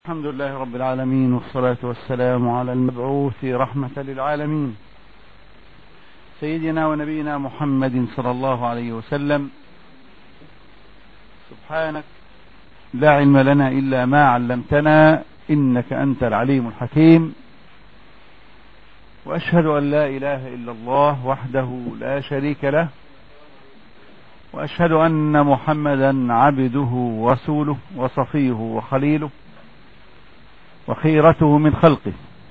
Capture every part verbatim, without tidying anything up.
الحمد لله رب العالمين، والصلاة والسلام على المبعوث رحمة للعالمين سيدنا ونبينا محمد صلى الله عليه وسلم. سبحانك لا علم لنا إلا ما علمتنا إنك أنت العليم الحكيم، وأشهد أن لا إله إلا الله وحده لا شريك له، وأشهد أن محمدا عبده ورسوله وصفيه وخليله وخيرته من خلقه.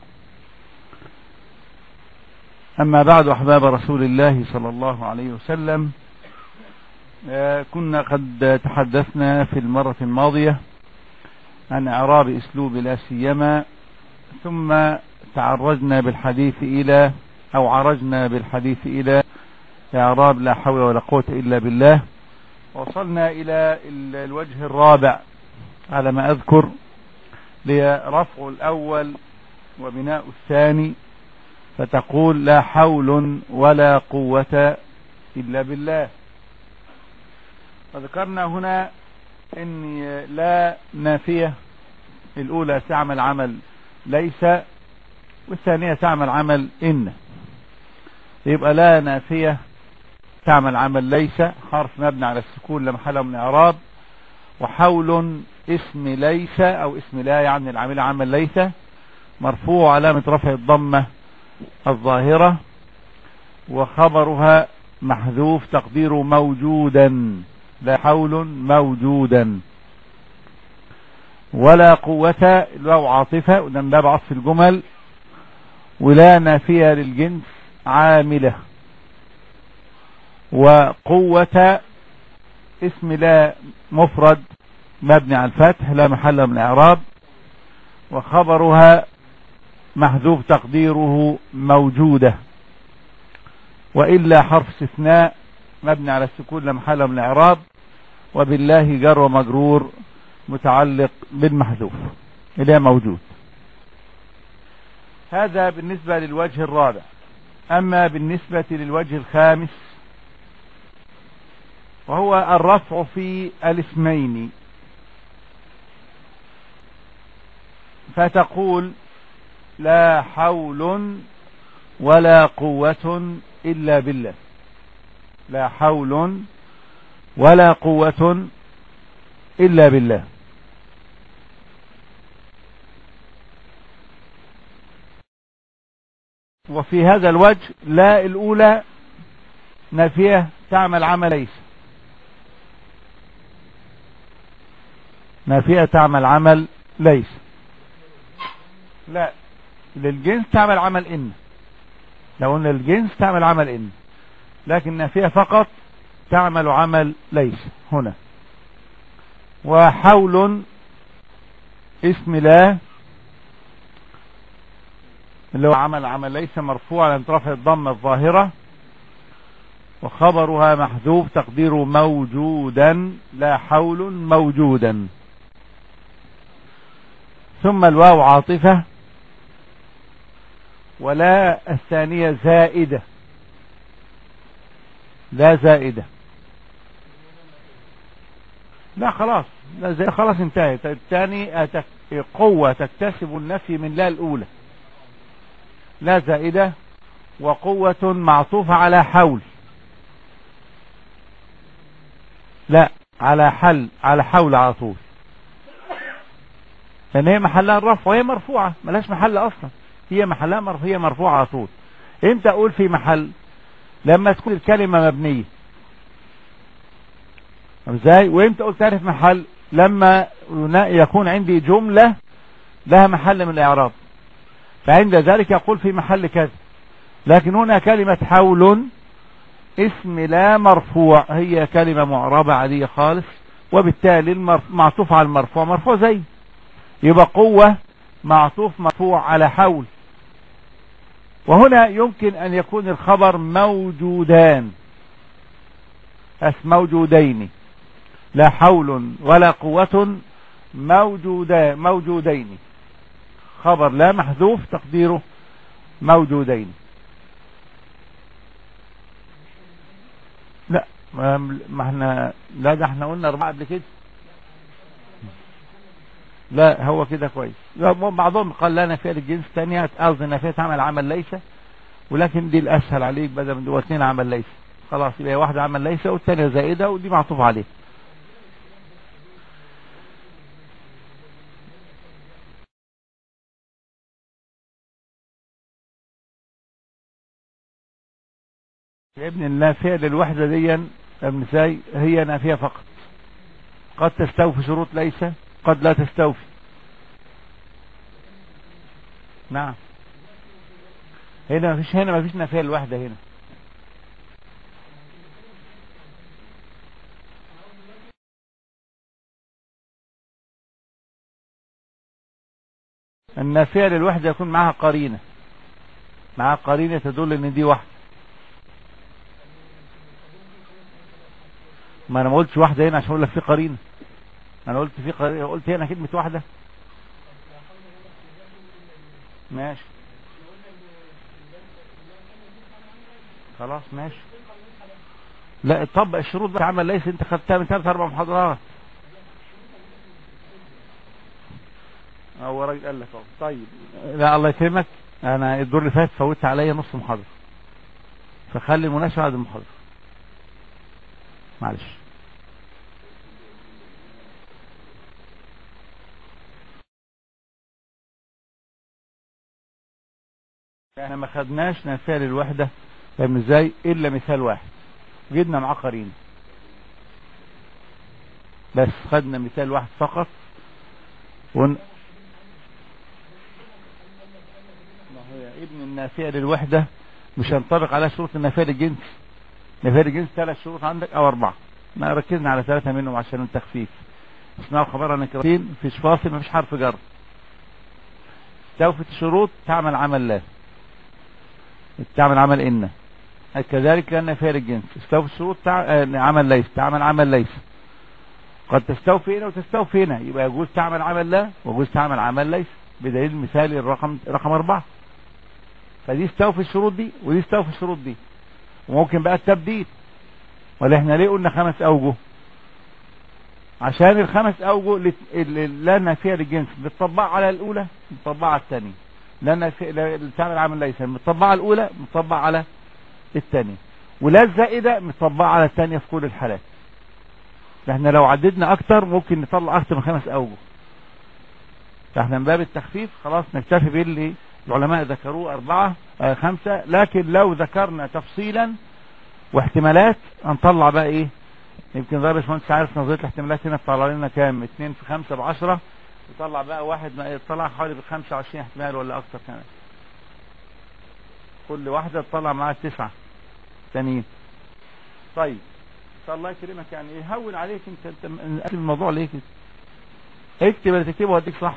أما بعد، أحباب رسول الله صلى الله عليه وسلم، كنا قد تحدثنا في المرة الماضية عن إعراب أسلوب لا سيما، ثم تعرجنا بالحديث إلى أو عرجنا بالحديث إلى إعراب لا حول ولا قوة إلا بالله، وصلنا إلى الوجه الرابع على ما أذكر، لرفع الأول وبناء الثاني، فتقول لا حول ولا قوة إلا بالله. وذكرنا هنا أن لا نافية، الأولى تعمل عمل ليس، والثانية تعمل عمل إن. يبقى لا نافية تعمل عمل ليس، حرف مبني على السكون لا محل من إعراب، وحول اسم ليس أو اسم لا، يعني العامل عمل ليس، مرفوع علامة رفع الضمة الظاهرة، وخبرها محذوف تقديره موجودا، لا حول موجودا. ولا قوة الواو عاطفة، وده باب عطف الجمل، ولا نافية للجنس عاملة. وقوة اسم لا مفرد مبني على الفتح لا محل من إعراب، وخبرها محذوف تقديره موجودة. وإلا حرف استثناء مبني على السكون لا محل من إعراب، وبالله جر ومجرور متعلق بالمحذوف اللي موجود. هذا بالنسبة للوجه الرابع. أما بالنسبة للوجه الخامس، وهو الرفع في الاسمين، فتقول لا حول ولا قوة إلا بالله. لا حول ولا قوة إلا بالله. وفي هذا الوجه لا الأولى نافية تعمل عمل ليس، نافية تعمل عمل ليس. لا، للجنس تعمل عمل إن، لو قلنا الجنس تعمل عمل إن، لكن نافية فقط تعمل عمل ليس هنا. وحول اسم لا اللي هو عمل عمل ليس، مرفوع على رفع الضمة الظاهرة، وخبرها محذوف تقديره موجودا، لا حول موجودا. ثم الواو عاطفة، ولا الثانية زائدة، لا زائدة، لا خلاص، لا زائدة خلاص انتهت. الثاني قوة تكتسب النفي من لا الأولى، لا زائدة. وقوة معطوفة على حول، لا على حل، على حول على طول، لأن هي محلها الرفع وهي مرفوعة، ملاش محل أصلا، هي محلها مرفوعة، هي مرفوعة على طول. امتى أقول في محل؟ لما تكون الكلمة مبنية. ازاي؟ وامتى أقول تعرف محل؟ لما يكون عندي جملة لها محل من الإعراب، فعند ذلك يقول في محل كذا. لكن هنا كلمة حول اسم لا مرفوع، هي كلمة معربة عادية خالص، وبالتالي المعطوف على المرفوع مرفوع زي، يبقى قوة معطوف مرفوع على حول. وهنا يمكن أن يكون الخبر موجودان، أس موجودين، لا حول ولا قوة موجودان، موجودين، خبر لا محذوف تقديره موجودين. لا ما احنا، لا ده احنا قلنا أربعة قبل كده. لا هو كده كويس. بعضهم قال لا نافية للجنس، ثانية قصدي نافية تعمل عمل ليس، ولكن دي الاسهل عليك بدل من دول اثنين عمل ليس، خلاص يبقى واحدة عمل ليس والثانية زائدة ودي معطوف عليه. يا ابن النافية للوحدة دي ازاي؟ هي نافية فقط، قد تستوفي شروط ليس، قد لا تستوفي. نعم هنا ما فيش، هنا ما فيش نافية للوحدة هنا. النافية للوحدة يكون معها قرينة، معها قرينة تدل ان دي واحدة. ما انا ما قلتش واحدة هنا عشان اقول لك في قرينة، انا قلت في قرينة، قلت هنا كلمة واحدة. ماشي خلاص ماشي. لا طبق الشروط بقى عمل ليس، انت خدتها من ثلاث اربع محاضرات. هو راجل قال لك اهو. طيب لا الله يكرمك، انا الدور اللي فات فوتت عليا نص محاضرة، فخلي المناسبة بعد المحاضرة معلش. احنا ما خدناش نافية للوحدة فاهم ازاي الا مثال واحد جبنا معاه قرينة، بس خدنا مثال واحد فقط. ون... ما هي ابن النافية للوحدة مش هنطبق على شروط النافية للجنس. نافية للجنس ثلاث شروط عندك او اربعة، ما ركزنا على ثلاثة منهم عشان التخفيف. اسمها خبرها نكرتين، فيش فاصل، ما فيش حرف جر. استوفت الشروط تعمل عمل لا، تعمل عمل ان. كذلك لان نافية للجنس استوفت الشروط تع... عمل ليس، تعمل عمل ليس. قد تستوفي هنا وتستوفي هنا، يبقى يجوز تعمل عمل لا ويجوز تعمل عمل ليس، بدليل مثال الرقم رقم اربعة. فدي استوفي الشروط دي ودي استوفي الشروط دي. وممكن بقى التبديل، ولا احنا ليه قلنا خمس اوجه؟ عشان الخمس اوجه لا نافية للجنس بتطبق على الاولى بتطبق على الثانيه، لا نافية تعمل عمل ليس متطبق على الاولى متطبق على الثانيه، ولا الزائده متطبق على الثانيه في كل الحالات. احنا لو عددنا اكتر ممكن نطلع اكتر من خمس اوجه، فاحنا من باب التخفيف خلاص نكتفي باللي العلماء ذكروه اربعة آه خمسة. لكن لو ذكرنا تفصيلا واحتمالات هنطلع بقى ايه، يمكن ضرب باشمهندس عارف نظريه الاحتمالات هنا تطلع لنا كام؟ اتنين في خمسة بعشرة، يطلع بقى واحد ما يطلع حوالي بخمسة وعشرين احتمال ولا اكتر كمان، كل واحدة تطلع معاها تسعة تانيين. طيب الله يكرمك، يعني يهون عليك انت انت اكتب الموضوع ليه كده؟ اكتب اللي تكتبه واديك صح.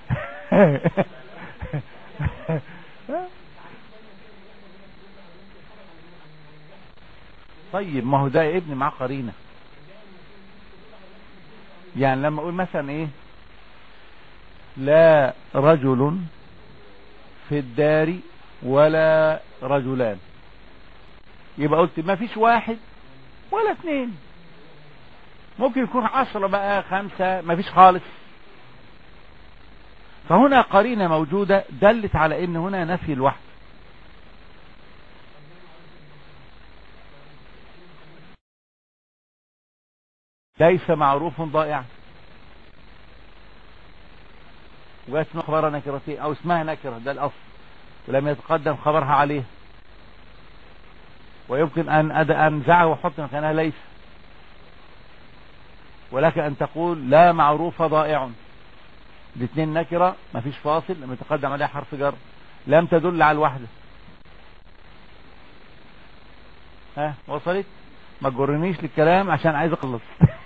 طيب ما هو ده يا ابني معاه قرينه، يعني لما اقول مثلا ايه لا رجل في الدار ولا رجلان، يبقى قلت ما فيش واحد ولا اثنين، ممكن يكون عشرة بقى خمسة، ما فيش خالص. فهنا قرينة موجودة دلت على ان هنا نفي الوحد. ليس معروف ضائع، واسمها خبر نكرتين او اسمها نكرة، ده الاصل، ولم يتقدم خبرها عليه، ويمكن ان انزعه واحط مكانها ليس. ولك ان تقول لا معروف ضائع، الاثنين نكرة ما فيش فاصل، لم يتقدم عليها حرف جر، لم تدل على الوحدة. ها وصلت؟ ما تجرنيش للكلام عشان عايز اخلص.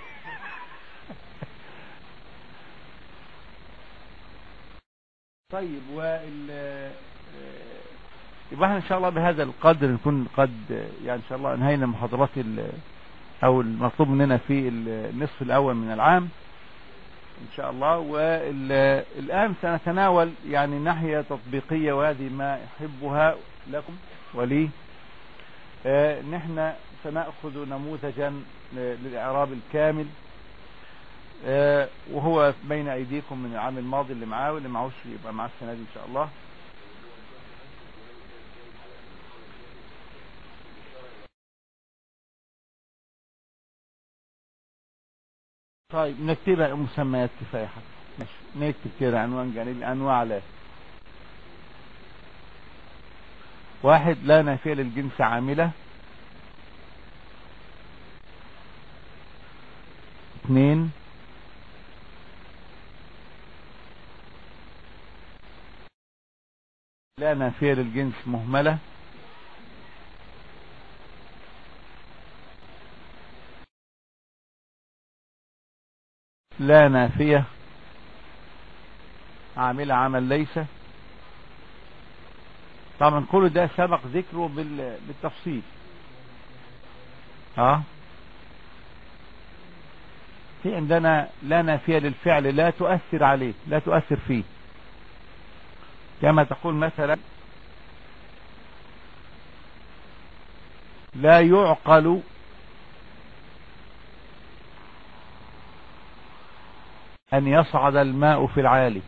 طيب وال يبقى احنا ان شاء الله بهذا القدر نكون قد يعني ان شاء الله انهينا محاضرات او المطلوب مننا في النصف الاول من العام ان شاء الله. والان سنتناول يعني ناحية تطبيقية، وهذه ما يحبها لكم ولي. اه نحن سنأخذ نموذجا للإعراب الكامل آه وهو بين ايديكم من العام الماضي، اللي معاه واللي معهوش يبقى معاه السنة دي ان شاء الله. طيب نكتبها مسميات كفاية حتى، ماشي نكتب كده عنوان جانبي انواع لا. واحد، لا نافية للجنس عاملة. اثنين، لا نافية للجنس مهملة. لا نافية عاملة عمل ليس. طبعا كل ده سبق ذكره بال... بالتفصيل. ها في عندنا لا نافية للفعل لا تؤثر عليه، لا تؤثر فيه، كما تقول مثلا لا يعقل أن يصعد الماء في العالي.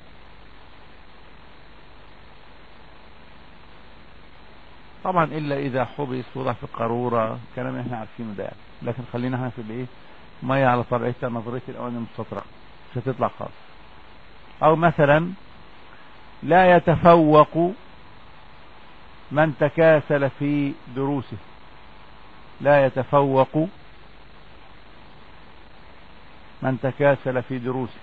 طبعا إلا إذا حبس وضع في القارورة، كلام احنا عارفينه ده يعني. لكن خلينا احنا في الايه، مية على طبيعتها، نظرية الأواني المستطرقة مش هتطلع خالص. أو مثلا لا يتفوق من تكاسل في دروسه. لا يتفوق من تكاسل في دروسه.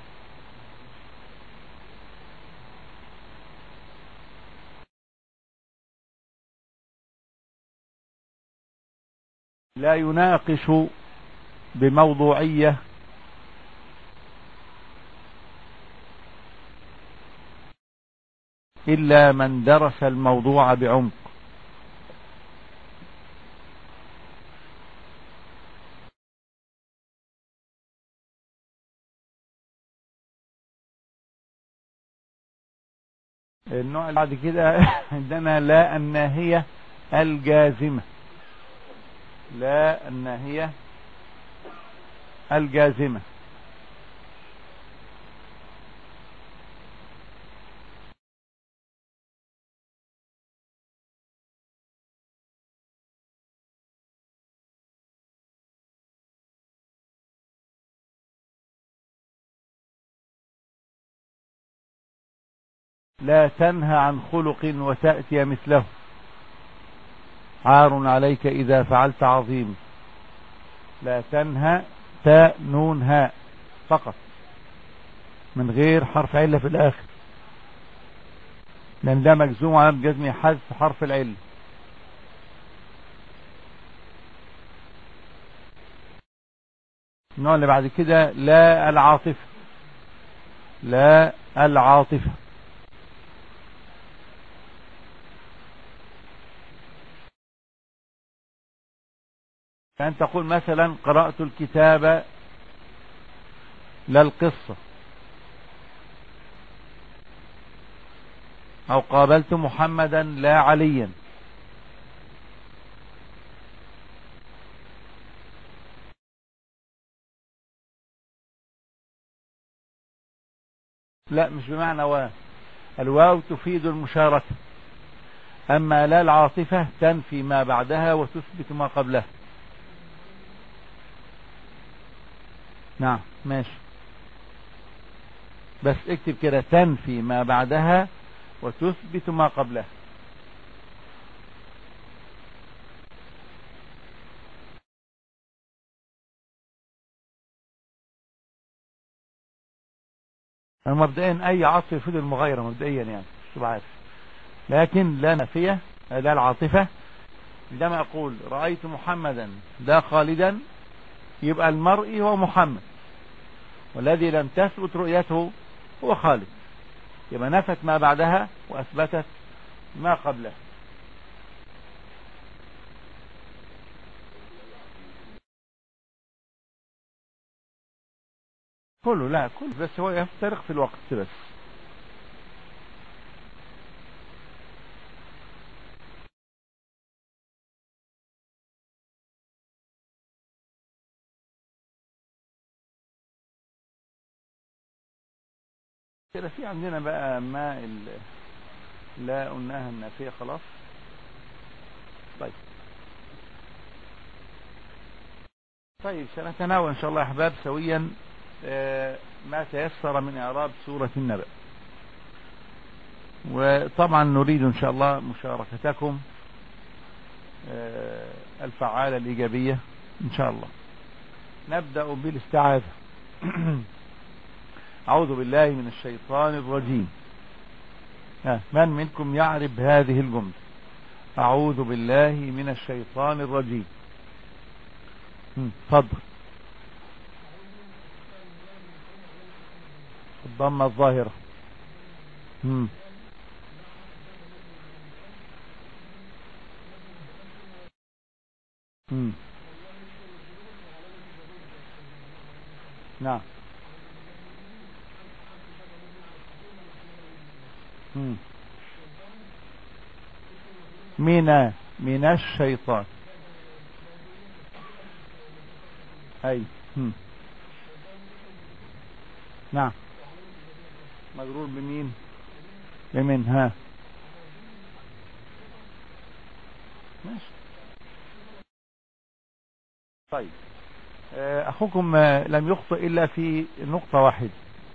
لا يناقش بموضوعية إلا من درس الموضوع بعمق. النوع اللي بعد كده عندنا لا الناهية الجازمة. لا الناهية الجازمة. لا تنهى عن خلق وتأتي مثله. عار عليك إذا فعلت عظيم. لا تنهى، تاء نون هاء فقط من غير حرف علة في الآخر، لأن ده مجزوم على الجزم حذف حرف العلة. النوع اللي بعد كده لا العاطفة. لا العاطفة. فأن تقول مثلا قرأت الكتاب لا القصة، أو قابلت محمدا لا عليا. لا مش بمعنى واو، الواو تفيد المشاركة، أما لا العاطفة تنفي ما بعدها وتثبت ما قبلها. نعم ماشي، بس اكتب كده تنفي ما بعدها وتثبت ما قبلها. مبدئيا أي عطف يفيد المغايرة مبدئيا يعني مش تبقى عارف. لكن لا نافية لا العاطفة، عندما أقول رأيت محمدا لا خالدا، يبقى المرء هو محمد، والذي لم تثبت رؤيته هو خالد، يبقى نفت ما بعدها وأثبتت ما قبلها. كله لا كله، بس هو يفترق في الوقت بس. كده في عندنا بقى ما ال... لا قلناها النافية خلاص. طيب طيب سنتناول ان شاء الله يا احباب سويا ما تيسر من اعراب سورة النبأ، وطبعا نريد ان شاء الله مشاركتكم الفعالة الإيجابية إن شاء الله. نبدأ بالاستعاذة. أعوذ بالله من الشيطان الرجيم. من منكم يعرف هذه الجملة؟ أعوذ بالله من الشيطان الرجيم. تفضل. الضمة الظاهرة. مم. مم. نعم. مم. من من الشيطان. أي. مم. نعم. مجرور بمين؟ بمن؟ ها ماشي. طيب أخوكم لم يخطئ إلا في نقطة واحدة.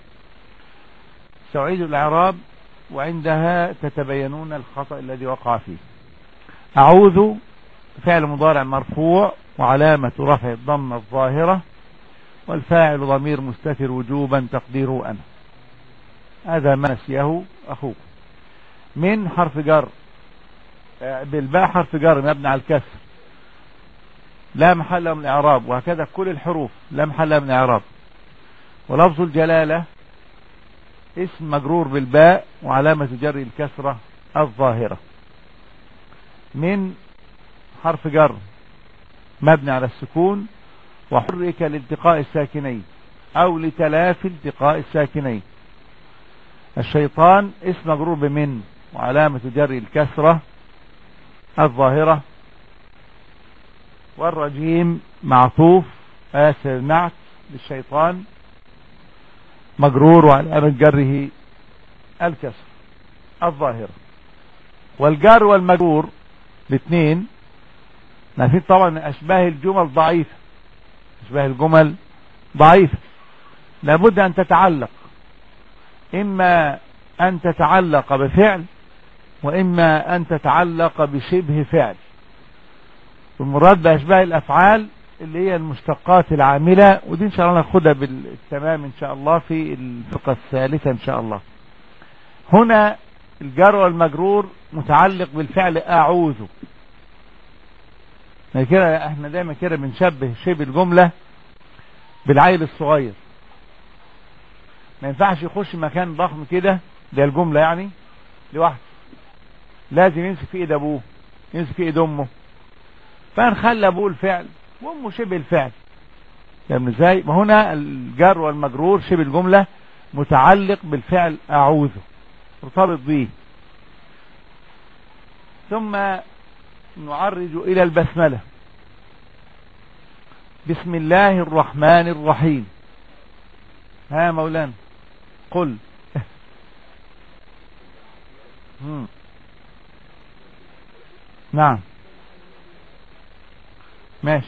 سأعيد الإعراب وعندها تتبينون الخطأ الذي وقع فيه. أعوذ فعل مضارع مرفوع وعلامة رفع الضمة الظاهرة، والفاعل ضمير مستتر وجوبا تقديره أنا. هذا ما نسيه أخوك. من حرف جر بالباء، حرف جر مبني على الكسر لا محل من الإعراب، وهكذا كل الحروف لا محل من الإعراب. ولفظ الجلالة اسم مجرور بالباء وعلامة جر الكسرة الظاهرة. من حرف جر مبني على السكون وحرك لالتقاء الساكنين أو لتلافي التقاء الساكنين. الشيطان اسم مجرور بمن وعلامة جر الكسرة الظاهرة. والرجيم معطوف آسف نعت للشيطان مجرور وعلامة جره الكسر الظاهرة. والجر والمجرور الاثنين نفيد طبعا أشباه الجمل ضعيفة، أشباه الجمل ضعيفة لابد أن تتعلق، إما أن تتعلق بفعل وإما أن تتعلق بشبه فعل. والمراد بأشباه الأفعال اللي هي المشتقات العاملة، ودي إن شاء الله ناخدها بالتمام إن شاء الله في الفقرة الثالثة إن شاء الله. هنا الجر والمجرور متعلق بالفعل أعوذ. كده احنا دايما كده بنشبه شبه الجملة بالعيل الصغير، ما ينفعش يخش مكان ضخم كده ده الجملة يعني لوحده، لازم يمسك في ايد ابوه يمسك في ايد امه، فنخلي ابوه الفعل وامه شبه الفعل. فاهم ازاي؟ ما هنا الجر والمجرور شبه الجملة متعلق بالفعل اعوذ مرتبط به. ثم نعرج الى البسملة. بسم الله الرحمن الرحيم. ها مولانا قل. نعم ماشي.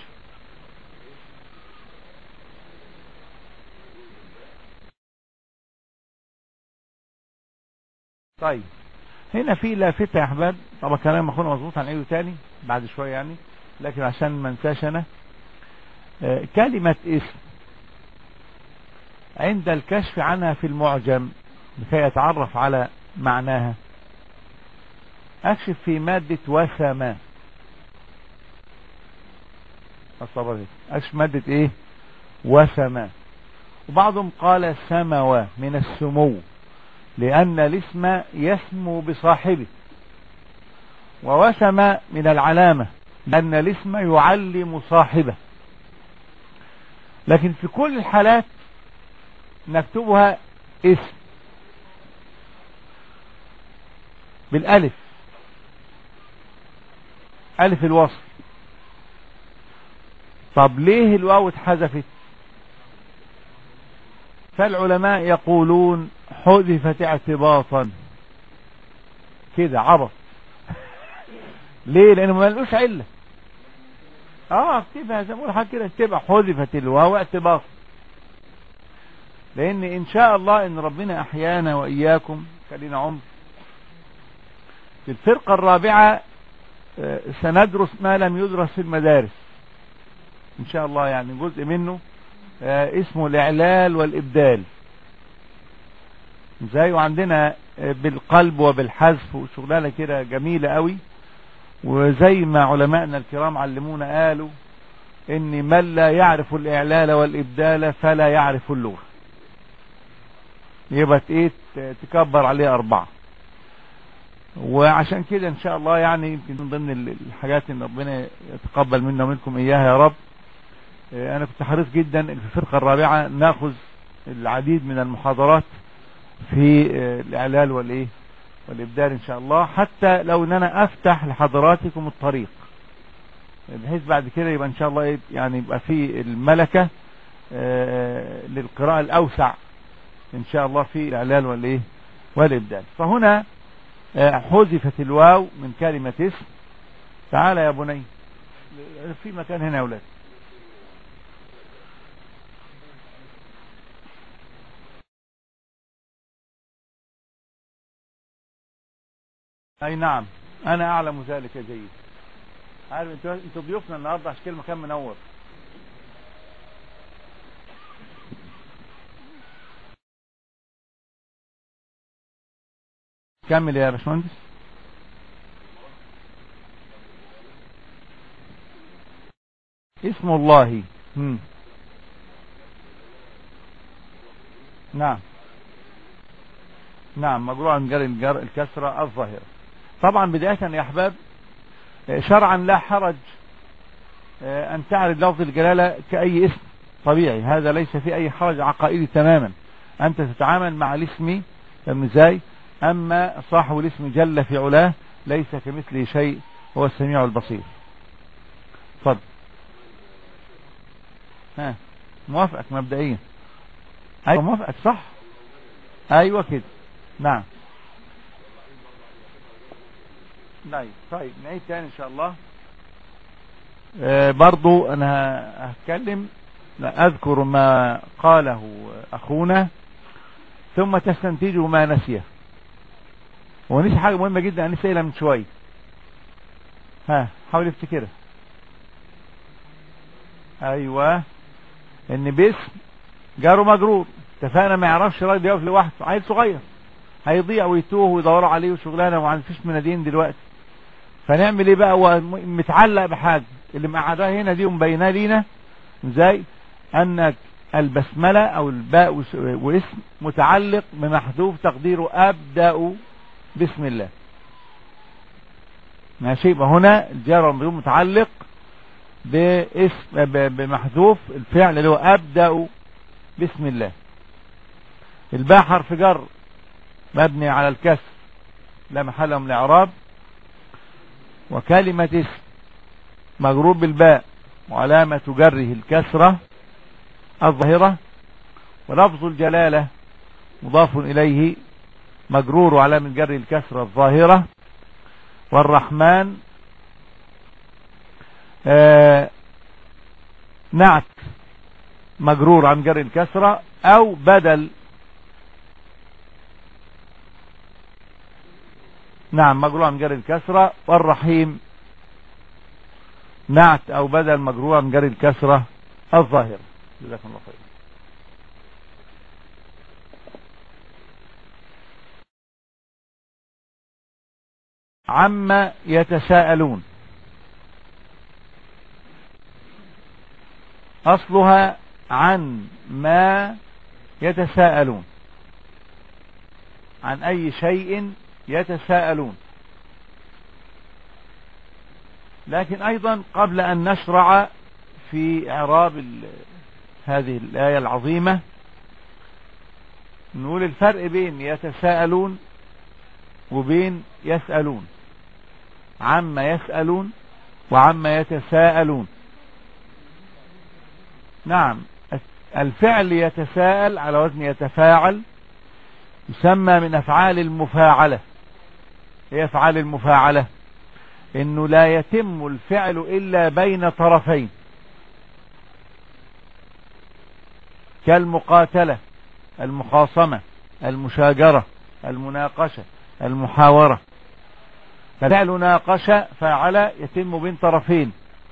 طيب هنا في لافتة يا احباب، طبعا كلام اخونا مظبوط هنعيده تاني بعد شوية يعني، لكن عشان ما انساش انا آه كلمة اسم عند الكشف عنها في المعجم لكي يتعرف على معناها اكشف في مادة وسما. اكشف مادة ايه؟ وسما. وبعضهم قال سموا من السمو لأن الاسم يسمو بصاحبه، ووسم من العلامة لأن الاسم يعلم صاحبه. لكن في كل الحالات نكتبها اسم بالالف، الف الوصل. طب ليه الواو اتحذفت؟ فالعلماء يقولون حذفت اعتباطا كده عبط. ليه؟ لانه ما لقوش عله. اه اكتبها زي ما بقول حاجه كده، اكتبها حذفت الواو اعتباطا، لان ان شاء الله ان ربنا احيانا واياكم خلينا عمر في الفرقه الرابعه سندرس ما لم يدرس في المدارس ان شاء الله، يعني جزء منه اسمه الاعلال والابدال زي، وعندنا بالقلب وبالحذف وشغلانه كده جميله قوي. وزي ما علماءنا الكرام علمونا قالوا ان من لا يعرف الاعلال والابدال فلا يعرف اللغه، يبقى ايه تكبر عليه اربعه. وعشان كده ان شاء الله يعني يمكن من ضمن الحاجات ان ربنا يتقبل منا ومنكم اياها يا رب، انا كنت حريص جدا في الفرقه الرابعه ناخذ العديد من المحاضرات في الاعلال والايه والابدال ان شاء الله، حتى لو ان انا افتح لحضراتكم الطريق بحيث بعد كده يبقى ان شاء الله يعني يبقى في الملكه للقراءه الاوسع ان شاء الله في الاعلال والايه والابدال. فهنا حذفت الواو من كلمة اسم. تعال يا بني في مكان هنا يا اولاد. اي نعم انا اعلم ذلك جيد. عارف انتوا انتوا ضيوفنا النهارده عشان كده المكان منور. كمل يا باشمهندس. اسم الله. مم. نعم نعم مجرور عن جر الجر الكسرة الظاهرة. طبعا بداية يا احباب شرعا لا حرج ان تعرض لفظ الجلالة كأي اسم طبيعي، هذا ليس في اي حرج عقائدي تماما. انت تتعامل مع الاسم ازاي؟ اما صاحب الاسم جل في علاه ليس كمثله شيء، هو السميع البصير. اتفضل. ها موافقك مبدئيا. ايوه موافقك صح. ايوه كده نعم. طيب طيب نعيد تاني ان شاء الله. آه برضو انا هتكلم اذكر ما قاله اخونا ثم تستنتجوا ما نسيه. ونسي حاجة مهمة جدا انا سائلها من شوية. ها حاول افتكرها. ايوه ان باسم جار ومجرور اتفقنا ما يعرفش راجل يقف لوحده، عيل صغير هيضيع ويتوه ويدوروا عليه وشغلانه وما فيش منادين دلوقتي. فنعمل ايه بقى؟ هو متعلق بحاجه اللي مقعدها هنا دي ومبيناه لينا ازاي انك البسمله او الباء واسم متعلق بمحذوف تقديره ابدا بسم الله. ماشي. يبقى هنا الجار والمجرور متعلق باسم بمحذوف الفعل اللي هو ابدا بسم الله. الباء حرف جر مبني على الكسر لا محل له من الاعراب، وكلمة اسم مجرور بالباء وعلامة جره الكسرة الظاهرة، ولفظ الجلالة مضاف إليه مجرور وعلامة جره الكسرة الظاهرة، والرحمن آه نعت مجرور عن جر الكسرة أو بدل. نعم مجرور عن جر الكسرة، والرحيم نعت أو بدل مجرور عن جر الكسرة الظاهرة. جزاكم الله خير. عما يتساءلون أصلها عن ما يتساءلون، عن أي شيء يتساءلون. لكن أيضا قبل أن نشرع في إعراب هذه الآية العظيمة نقول الفرق بين يتساءلون وبين يسألون. عما يسألون وعما يتساءلون. نعم الفعل يتساءل على وزن يتفاعل يسمى من أفعال المفاعلة. ايه أفعال المفاعلة؟ انه لا يتم الفعل الا بين طرفين، كالمقاتلة، المخاصمة، المشاجرة، المناقشة، المحاورة. ففعل ناقش فاعل يتم بين طرفين،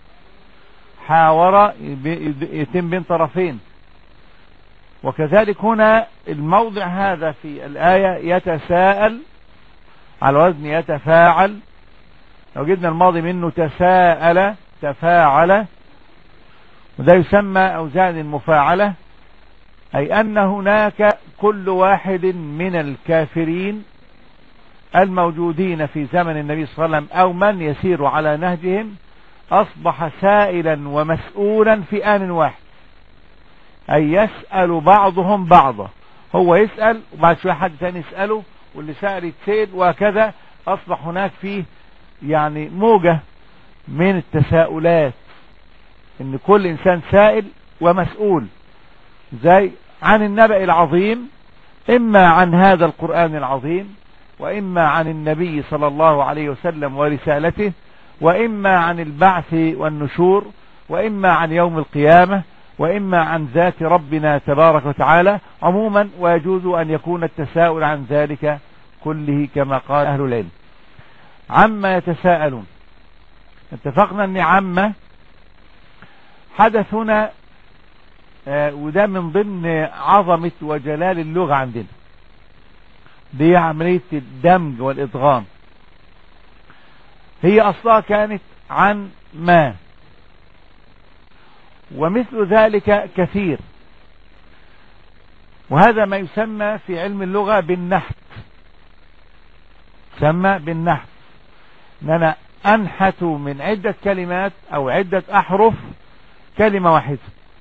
حاور يتم بين طرفين. وكذلك هنا الموضع هذا في الآية يتساءل على وزن يتفاعل، لو جبنا الماضي منه تساءل تفاعل، وده يسمى أوزان المفاعلة. أي أن هناك كل واحد من الكافرين الموجودين في زمن النبي صلى الله عليه وسلم أو من يسير على نهجهم أصبح سائلا ومسؤولا في آن واحد. أي يسأل بعضهم بعضا، هو يسأل وبعد شوية حد ثاني يسأله واللي سأل يتسأل، وهكذا أصبح هناك فيه يعني موجة من التساؤلات، إن كل إنسان سائل ومسؤول، زي عن النبأ العظيم، إما عن هذا القرآن العظيم، وإما عن النبي صلى الله عليه وسلم ورسالته، وإما عن البعث والنشور، وإما عن يوم القيامة، وإما عن ذات ربنا تبارك وتعالى عموما. ويجوز أن يكون التساؤل عن ذلك كله كما قال أهل العلم. عما يتساءلون، اتفقنا أن عما حدث هنا، آه وده من ضمن عظمة وجلال اللغة عندنا، دي عملية الدمج والإدغام. هي أصلها كانت عن ما، ومثل ذلك كثير، وهذا ما يسمى في علم اللغة بالنحت، يسمى بالنحت، ان انا انحت من عدة كلمات او عدة احرف كلمة واحدة.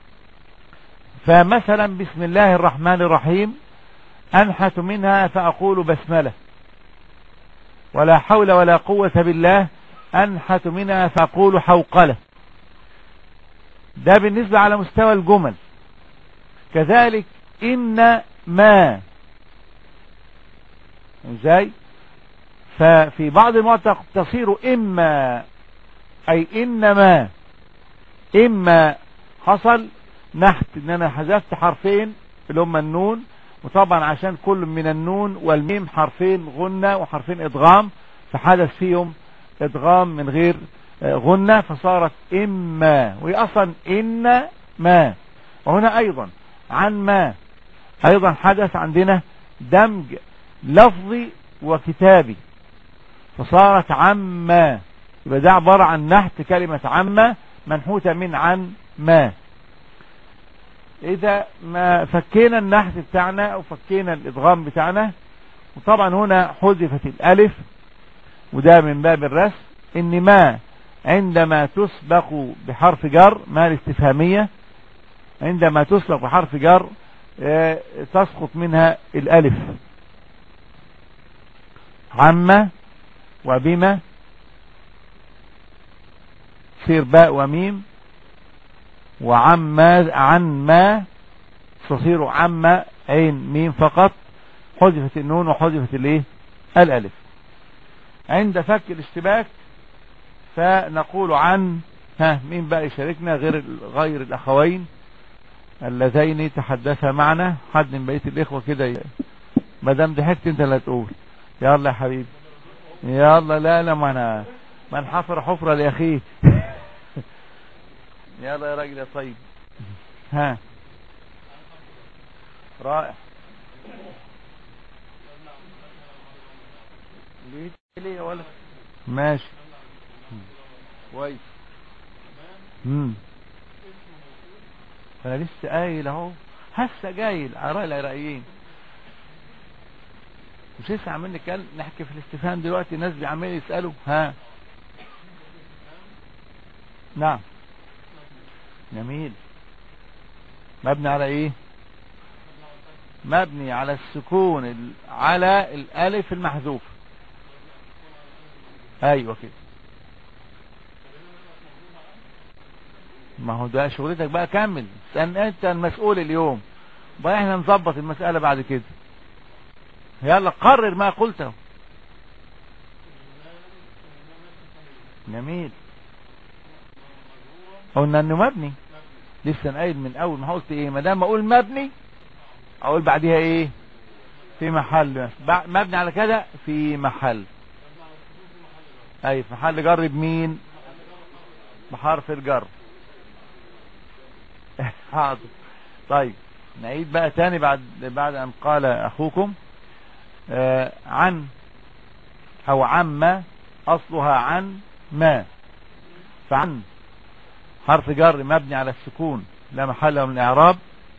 فمثلا بسم الله الرحمن الرحيم انحت منها فاقول بسملة، ولا حول ولا قوة بالله انحت منها فاقول حوقلة. ده بالنسبة على مستوى الجمل. كذلك إن ما، ازاي؟ ففي بعض المواضع تصير إما، أي إنما، إما حصل نحت إن أنا حذفت حرفين اللي هم النون، وطبعا عشان كل من النون والميم حرفين غنة وحرفين إدغام، فحدث فيهم إدغام من غير غنة فصارت إما، وهي أصلا إن ما. وهنا أيضا عن ما أيضا حدث عندنا دمج لفظي وكتابي فصارت عما، يبقى ده عبارة عن نحت كلمة عما منحوتة من عن ما. إذا ما فكينا النحت بتاعنا أو فكينا الإدغام بتاعنا، وطبعا هنا حذفت الألف، وده من باب الرسم، إن ما عندما تسبق بحرف جر، ما الاستفهامية، عندما تسبق بحرف جر اه تسقط منها الألف. عما وبما تصير باء وميم، وعما عن ما تصير عما عين ميم فقط، حذفت النون وحذفت الايه الألف. عند فك الاشتباك فنقول عن، ها مين بقى يشاركنا غير غير الأخوين اللذين تحدثا معنا؟ حد من بقية الإخوة كده، ما دام ضحكت انت اللي هتقول. يلا يا حبيبي يلا. لا لا ما انا من حفر حفرة لأخيه. يلا يا راجل يا طيب. ها رائع. ليه يا ولد؟ ماشي كويس. امم انا لسه قايل اهو، هسه قايل اراء العراقيين، مش لسه عاملين نتكلم نحكي في الاستفهام دلوقتي، الناس بيعملوا يسالوا. ها نعم جميل. مبني على ايه؟ مبني على السكون على الالف المحذوف. ايوه كده. ما هو ده شغلتك بقى، كمل. انت المسؤول اليوم بقى، احنا نظبط المسألة بعد كده. يلا قرر ما قلته. جميل. قلنا انه مبني، لسه نقايل من اول ما قلت ايه، ما دام اقول مبني اقول بعديها ايه؟ في محل. مبني على كده في محل، اي في محل جر بمين؟ بحرف الجر. حاضر. طيب نعيد بقى تاني بعد بعد ان قال اخوكم آه عن او عما اصلها عن ما، فعن حرف جر مبني على السكون لا محل له من الاعراب،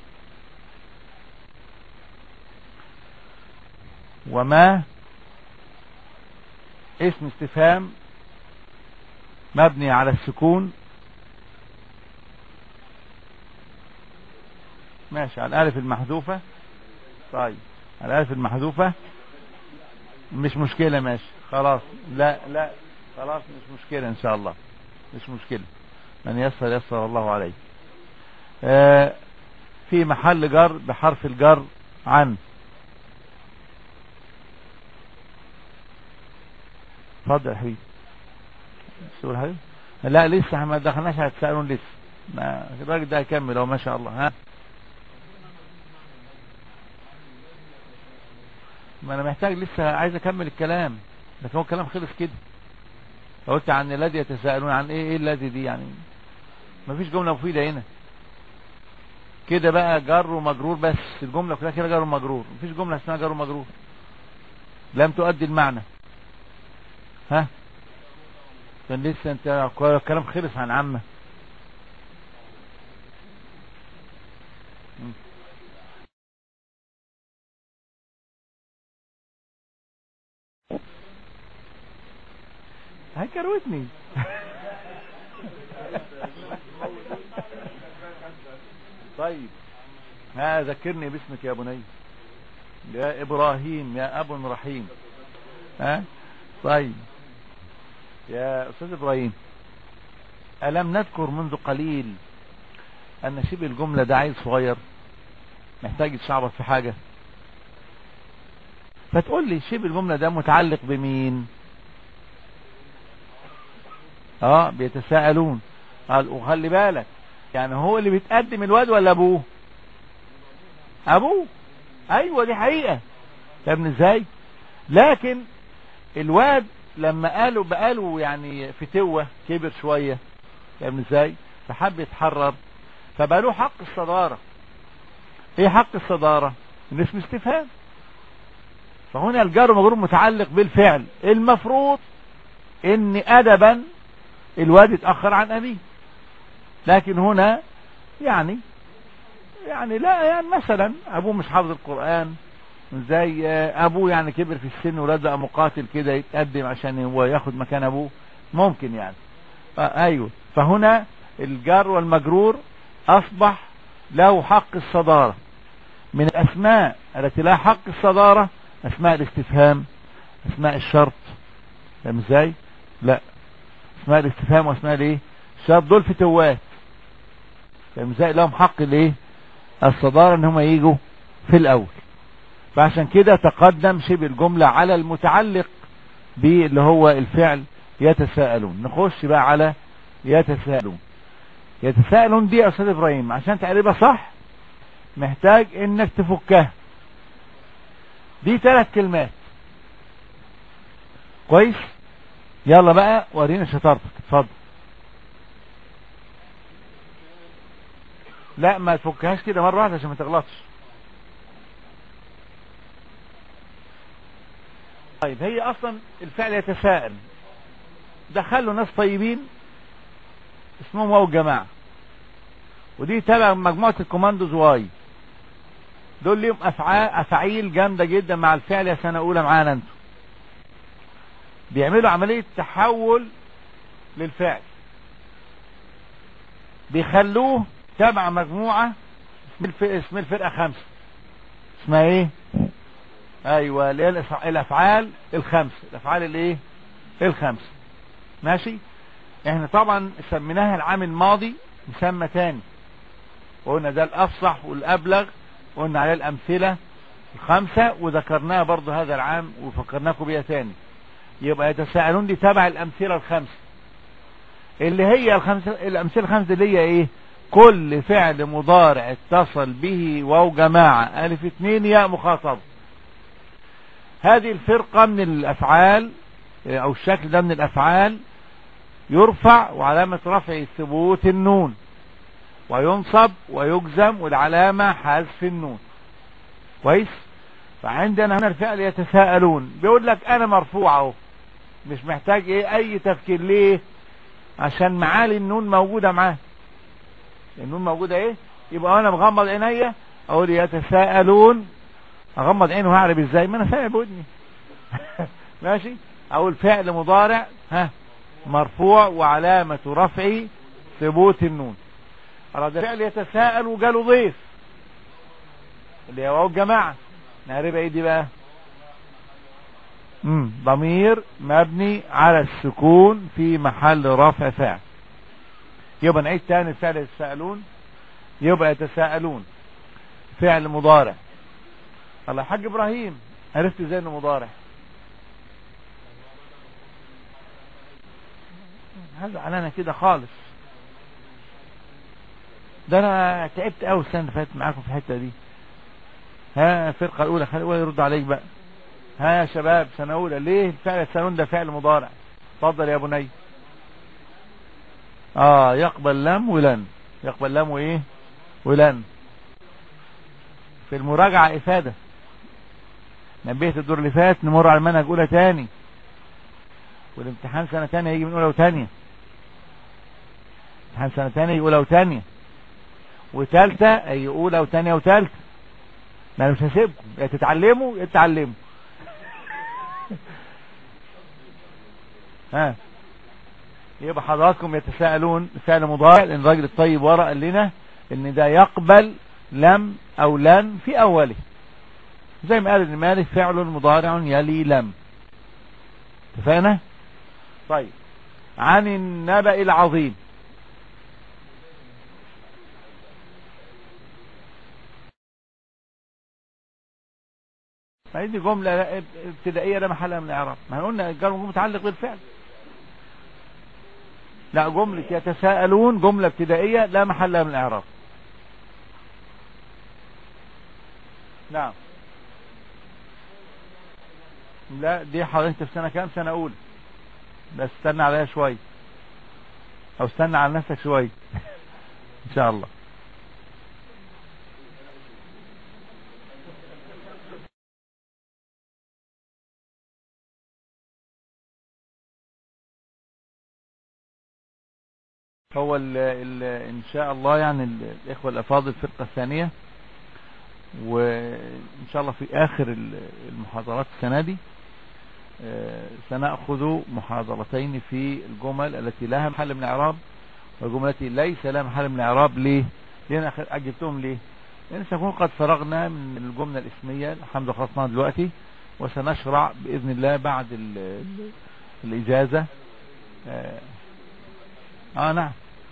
وما اسم استفهام مبني على السكون ماشي على الالف المحذوفة. طيب على الالف المحذوفة مش مشكلة، ماشي خلاص. لا لا خلاص مش مشكلة ان شاء الله، مش مشكلة. من يسر يسر الله عليه. آه في محل جر بحرف الجر عن. اتفضل يا حبيبي. سؤال حبيبي؟ لا لسه ما دخلناش على التساؤلون لسه، ما الراجل ده هيكمل اهو ما شاء الله. ها ما انا محتاج لسه عايز اكمل الكلام، لكن هو الكلام خلص كده. قلت عن الذي يتساءلون عن ايه، ايه الذي دي يعني ما فيش جملة مفيدة هنا كده بقى. جر ومجرور بس، الجملة كلها كده جر ومجرور، مفيش جملة اسمها جر ومجرور لم تؤدي المعنى. ها كان لسه انت الكلام خلص عن عامة. هيكروتني. طيب ها ذكرني باسمك يا بني، يا ابراهيم يا اب رحيم. ها طيب يا استاذ ابراهيم، الم نذكر منذ قليل ان شبه الجملة ده عيل صغير محتاج يتشعبط في حاجة، فتقول لي شبه الجملة ده متعلق بمين؟ اه بيتساءلون. قال وخلي بالك يعني هو اللي بيتقدم الواد ولا ابوه؟ ابوه. ايوه دي حقيقة يا ابن ازاي. لكن الواد لما قالوا بقاله يعني فتوة كبر شوية يا ابن ازاي، فحب يتحرر فبقى له حق الصدارة. ايه حق الصدارة؟ ان اسم استفهام. فهنا الجار ومجرور متعلق بالفعل، المفروض ان ادبا الواد يتأخر عن ابيه، لكن هنا يعني يعني لا يعني مثلا ابوه مش حافظ القرآن زي ابوه يعني كبر في السن ولازق مقاتل كده يتقدم عشان هو ياخد مكان ابوه ممكن يعني. آه ايوه. فهنا الجار والمجرور اصبح له حق الصدارة. من الاسماء التي لها حق الصدارة اسماء الاستفهام، اسماء الشرط. فاهم ازاي؟ لا اسماء الاستفهام واسماء الايه الشرط دول فتوات. فاهم ازاي؟ لهم حق الايه الصدارة ان هم يجوا في الاول. فعشان كده تقدم شبه الجملة على المتعلق باللي هو الفعل يتساءلون. نخش بقى على يتساءلون. يتساءلون دي يا استاذ ابراهيم عشان تقريبها صح محتاج انك تفكها. دي ثلاث كلمات كويس. يلا بقى ورينا شطارتك. اتفضل. لا ما تفكهاش كده مرة واحدة عشان ما تغلطش. طيب هي اصلا الفعل يتساءل دخلوا ناس طيبين اسمهم واو الجماعة، ودي تبع مجموعة الكوماندوز واي. دول ليهم افعال افعيل جامدة جدا مع الفعل يا سنة اولى معانا انتوا. بيعملوا عملية تحول للفعل، بيخلوه تبع مجموعة اسم الفرقة خمسة. اسمها ايه؟ ايوه اللي هي الافعال الخمسة. الافعال الايه الخمسة. ماشي. احنا طبعا سميناها العام الماضي مسمى تاني، وقلنا ده الافصح والابلغ، وقلنا عليه الامثلة الخمسة وذكرناها برضو هذا العام وفكرناكم بيها تاني. يبقى يتساءلون دي تبع الأمثلة الخمسة اللي هي الخمسة. الأمثلة الخمسة اللي هي ايه؟ كل فعل مضارع اتصل به واو جماعة ألف اتنين ياء مخاطب. هذه الفرقة من الأفعال أو الشكل ده من الأفعال يرفع وعلامة رفعه ثبوت النون، وينصب ويجزم والعلامة حذف النون. كويس؟ فعندنا هنا الفعل يتساءلون بيقول لك أنا مرفوع اهو، مش محتاج ايه أي تفكير. ليه؟ عشان معالي النون موجودة معاه، النون موجودة ايه. يبقى انا مغمض عينيا اقول يتساءلون، اغمض عيني وهعرف ازاي؟ ما انا سامع بودني. ماشي. اقول فعل مضارع ها مرفوع وعلامة رفعه ثبوت النون. ده فعل يتساءل وجاله ضيف اللي هو الجماعة، نعرفها ايه دي بقى؟ امم ضمير مبني على السكون في محل رفع فاعل. يبقى نعيد تاني الفعل يتساءلون. يبقى يتساءلون فعل مضارع. الله يا حاج ابراهيم، عرفت ازاي انه مضارع؟ هذا علينا كده خالص. ده انا تعبت قوي السنه اللي فاتت معاكم في الحته دي. ها الفرقه الاولى خلي الاولى يرد عليك بقى. ها يا شباب سنه اولى، ليه الفعل يتساءلون ده فعل مضارع؟ اتفضل يا بني. اه يقبل لم ولن، يقبل لم وايه ولن. في المراجعة افادة، نبهت الدور اللي فات نمر على المنهج اولى تاني، والامتحان سنة تانية يجي من اولى وتانية. امتحان سنة تانية يجي اولى وتانية وتالتة اي اولى وتانية وتالتة. ما انا مش هسيبكم، يا تتعلموا يا تتعلموا. ها يبقى حضراتكم يتساءلون فعل مضارع، لان الراجل الطيب ورا قال لنا ان ده يقبل لم او لن في اوله، زي ما قال ابن مالك فعل مضارع يلي لم. اتفقنا؟ طيب عن النبأ العظيم. هذه جملة ابتدائية لا محل من الاعراب. ما قلنا الجر متعلق بالفعل. لا، جملة يتساءلون جملة ابتدائية لا محل من الاعراب. نعم. لا دي حضرتك في سنة كام؟ سنة اولى. بس استنى عليها شوية، او استنى على نفسك شوية. ان شاء الله. هو ال ال ان شاء الله يعني الاخوة الافاضل الفرقة الثانية، وان شاء الله في اخر المحاضرات السنة دي سنأخذ محاضرتين في الجمل التي لها محل من الاعراب والجمل التي ليس لها محل من الاعراب. ليه؟ لان اجبتهم ليه؟ لان سنكون قد فرغنا من الجملة الاسمية، الحمد لله خلصناها دلوقتي، وسنشرع باذن الله بعد ال ال الاجازة. اه, آه نعم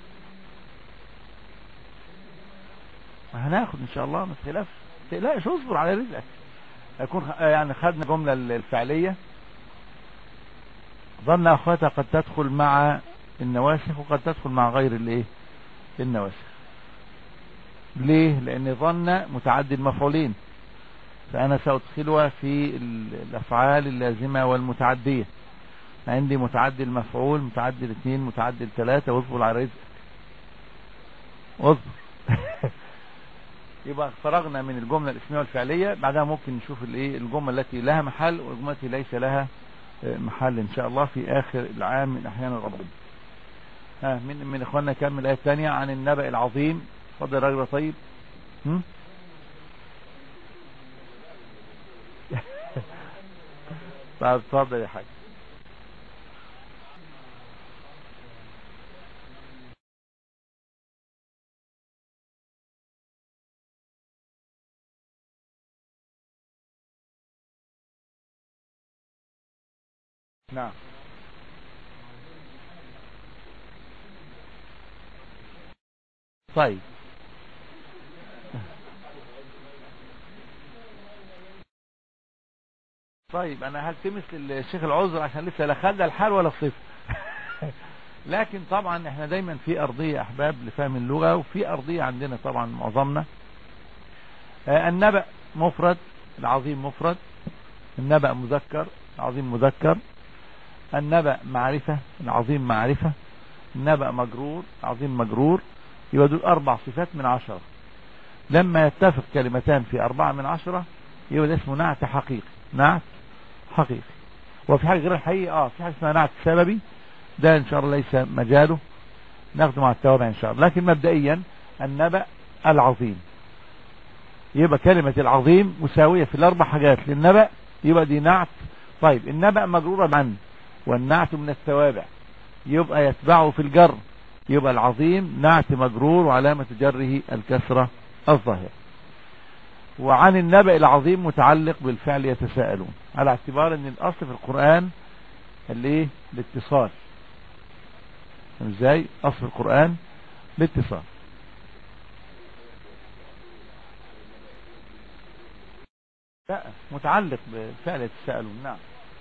هناخد ان شاء الله، ما تخلفش تقلقش، اصبر على رزقك. يكون يعني خدنا جملة الفعلية. ظن اخواتها قد تدخل مع النواسخ وقد تدخل مع غير الايه النواسخ. ليه؟ لان ظن متعدي المفعولين، فانا سأدخلها في الافعال اللازمة والمتعدية. عندي متعدي المفعول، متعدي الاثنين، متعدي الثلاثة، واصبر على رزقك اصبر. يبقى فرغنا من الجملة الاسمية والفعلية. بعدها ممكن نشوف الايه الجمل التي لها محل والجمل التي ليس لها محل ان شاء الله في اخر العام من احيان ربنا. ها من من اخواننا كمل الايه الثانية عن النبأ العظيم. اتفضل يا راجل طيب. هم طيب اتفضل يا حاج. نعم. طيب طيب انا هلتمس للشيخ العذر عشان لسه لا خد الحال ولا الصفر. لكن طبعا احنا دايما في ارضية احباب لفهم اللغة، وفي ارضية عندنا طبعا معظمنا. آه النبأ مفرد، العظيم مفرد. النبأ مذكر، العظيم مذكر. النبأ معرفة، العظيم معرفة. النبأ مجرور، العظيم مجرور. يبقى دول اربع صفات من عشرة. لما يتفق كلمتان في اربعة من عشرة يبقى ده اسمه نعت حقيقي. نعت حقيقي. وفي حاجة غير الحقيقي اه في حاجة اسمها نعت سببي، ده ان شاء الله ليس مجاله، ناخده مع التوابع ان شاء الله. لكن مبدئيا النبأ العظيم، يبقى كلمة العظيم مساوية في الاربع حاجات للنبأ، يبقى دي نعت. طيب النبأ مجرورة عن، والنعت من التوابع، يبقى يتبعه في الجر، يبقى العظيم نعت مجرور وعلامة جره الكسرة الظاهرة. وعن النبأ العظيم متعلق بالفعل يتساءلون، على اعتبار ان الاصل في القرآن الايه؟ الاتصال. ازاي اصل في القرآن الاتصال. لا متعلق بالفعل يتساءلون. نعم.